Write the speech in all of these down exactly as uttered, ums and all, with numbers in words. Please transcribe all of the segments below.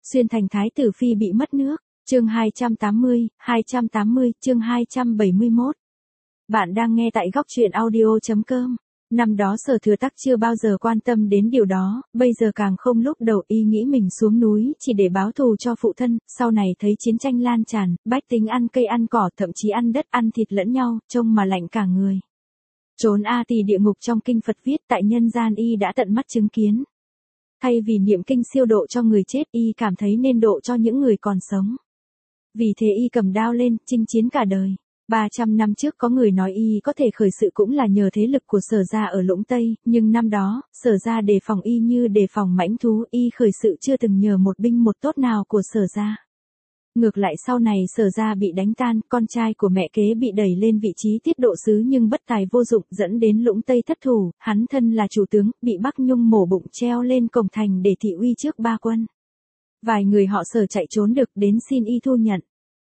Xuyên thành thái tử phi bị mất nước. Chương hai trăm tám mươi, hai trăm tám mươi, chương hai trăm bảy mươi mốt. Bạn đang nghe tại góc truyện audio chấm com. Năm đó Sở Thừa Tắc chưa bao giờ quan tâm đến điều đó, bây giờ càng không. Lúc đầu y nghĩ mình xuống núi chỉ để báo thù cho phụ thân, sau này thấy chiến tranh lan tràn, bách tính ăn cây ăn cỏ, thậm chí ăn đất ăn thịt lẫn nhau, trông mà lạnh cả người. Trốn a tỳ địa ngục trong kinh Phật viết, tại nhân gian y đã tận mắt chứng kiến. Thay vì niệm kinh siêu độ cho người chết, y cảm thấy nên độ cho những người còn sống. Vì thế y cầm đao lên, chinh chiến cả đời. ba trăm năm trước có người nói y có thể khởi sự cũng là nhờ thế lực của Sở gia ở Lũng Tây, nhưng năm đó, Sở gia đề phòng y như đề phòng mãnh thú, y khởi sự chưa từng nhờ một binh một tốt nào của Sở gia. Ngược lại sau này Sở gia bị đánh tan, con trai của mẹ kế bị đẩy lên vị trí tiết độ sứ nhưng bất tài vô dụng, dẫn đến Lũng Tây thất thủ, hắn thân là chủ tướng, bị Bắc Nhung mổ bụng treo lên cổng thành để thị uy trước ba quân. Vài người họ Sở chạy trốn được đến xin y thu nhận.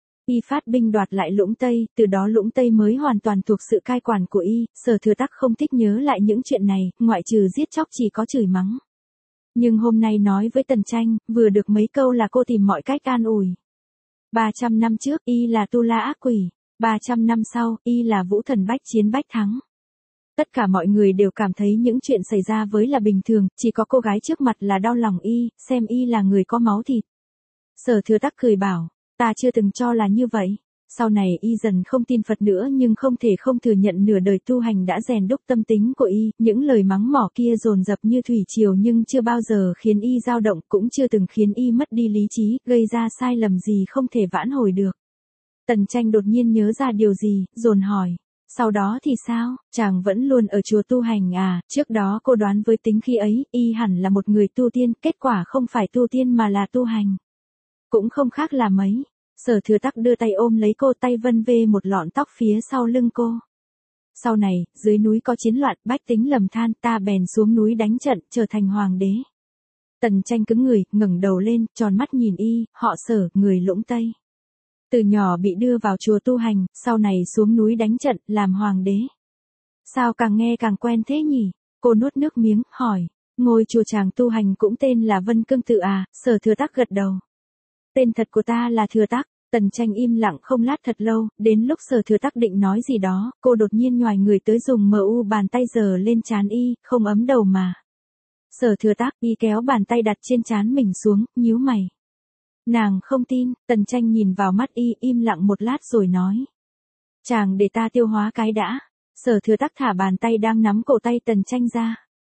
Y phát binh đoạt lại Lũng Tây, từ đó Lũng Tây mới hoàn toàn thuộc sự cai quản của y. Sở Thừa Tắc không thích nhớ lại những chuyện này, ngoại trừ giết chóc chỉ có chửi mắng. Nhưng hôm nay nói với Tần Tranh, vừa được mấy câu là cô tìm mọi cách an ủi. ba trăm năm trước, y là Tu La ác quỷ. ba trăm năm sau, y là vũ thần bách chiến bách thắng. Tất cả mọi người đều cảm thấy những chuyện xảy ra với là bình thường, chỉ có cô gái trước mặt là đau lòng y, xem y là người có máu thịt. Sở Thừa Tắc cười bảo, ta chưa từng cho là như vậy. Sau này y dần không tin Phật nữa nhưng không thể không thừa nhận nửa đời tu hành đã rèn đúc tâm tính của y, những lời mắng mỏ kia dồn dập như thủy triều nhưng chưa bao giờ khiến y dao động, cũng chưa từng khiến y mất đi lý trí, gây ra sai lầm gì không thể vãn hồi được. Tần Tranh đột nhiên nhớ ra điều gì, dồn hỏi. Sau đó thì sao, chàng vẫn luôn ở chùa tu hành à? Trước đó cô đoán với tính khi ấy, y hẳn là một người tu tiên, kết quả không phải tu tiên mà là tu hành. Cũng không khác là mấy. Sở Thừa Tắc đưa tay ôm lấy cô, tay vân vê một lọn tóc phía sau lưng cô. Sau này, dưới núi có chiến loạn, bách tính lầm than, ta bèn xuống núi đánh trận, trở thành hoàng đế. Tần Tranh cứng người, ngẩng đầu lên, tròn mắt nhìn y, họ Sở, người Lũng Tây. Từ nhỏ bị đưa vào chùa tu hành, sau này xuống núi đánh trận, làm hoàng đế. Sao càng nghe càng quen thế nhỉ? Cô nuốt nước miếng, hỏi, ngôi chùa chàng tu hành cũng tên là Vân Cương Tự à? Sở Thừa Tắc gật đầu. Tên thật của ta là Thừa Tắc. Tần Tranh im lặng không lát thật lâu, đến lúc Sở Thừa Tắc định nói gì đó, cô đột nhiên nhoài người tới dùng mờ u bàn tay giở lên trán y, không ấm đầu mà. Sở Thừa Tắc, y kéo bàn tay đặt trên trán mình xuống, nhíu mày. Nàng không tin. Tần Tranh nhìn vào mắt y, im lặng một lát rồi nói. Chàng để ta tiêu hóa cái đã. Sở Thừa Tắc thả bàn tay đang nắm cổ tay Tần Tranh ra.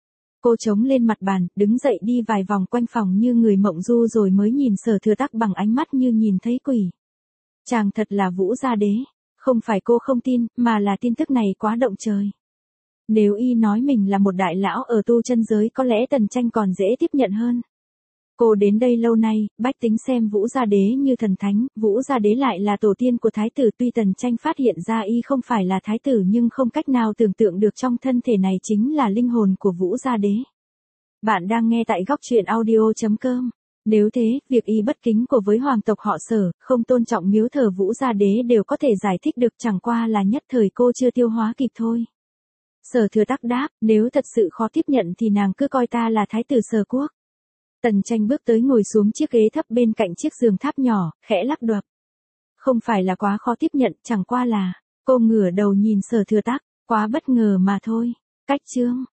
Cô chống lên mặt bàn, đứng dậy đi vài vòng quanh phòng như người mộng du rồi mới nhìn Sở Thừa Tắc bằng ánh mắt như nhìn thấy quỷ. Chàng thật là Vũ Gia Đế. Không phải cô không tin, mà là tin tức này quá động trời. Nếu y nói mình là một đại lão ở tu chân giới có lẽ Tần Tranh còn dễ tiếp nhận hơn. Cô đến đây lâu nay, bách tính xem Vũ Gia Đế như thần thánh, Vũ Gia Đế lại là tổ tiên của thái tử. Tuy Tần Tranh phát hiện ra y không phải là thái tử nhưng không cách nào tưởng tượng được trong thân thể này chính là linh hồn của Vũ Gia Đế. Bạn đang nghe tại góc truyện audio chấm com. Nếu thế, việc y bất kính của với hoàng tộc họ Sở, không tôn trọng miếu thờ Vũ Gia Đế đều có thể giải thích được, chẳng qua là nhất thời cô chưa tiêu hóa kịp thôi. Sở Thừa Tắc đáp, nếu thật sự khó tiếp nhận thì nàng cứ coi ta là thái tử Sở Quốc. Tần Tranh bước tới ngồi xuống chiếc ghế thấp bên cạnh chiếc giường tháp nhỏ, khẽ lắc đầu. Không phải là quá khó tiếp nhận, chẳng qua là, cô ngửa đầu nhìn Sở Thừa Tắc, quá bất ngờ mà thôi. Cách chương.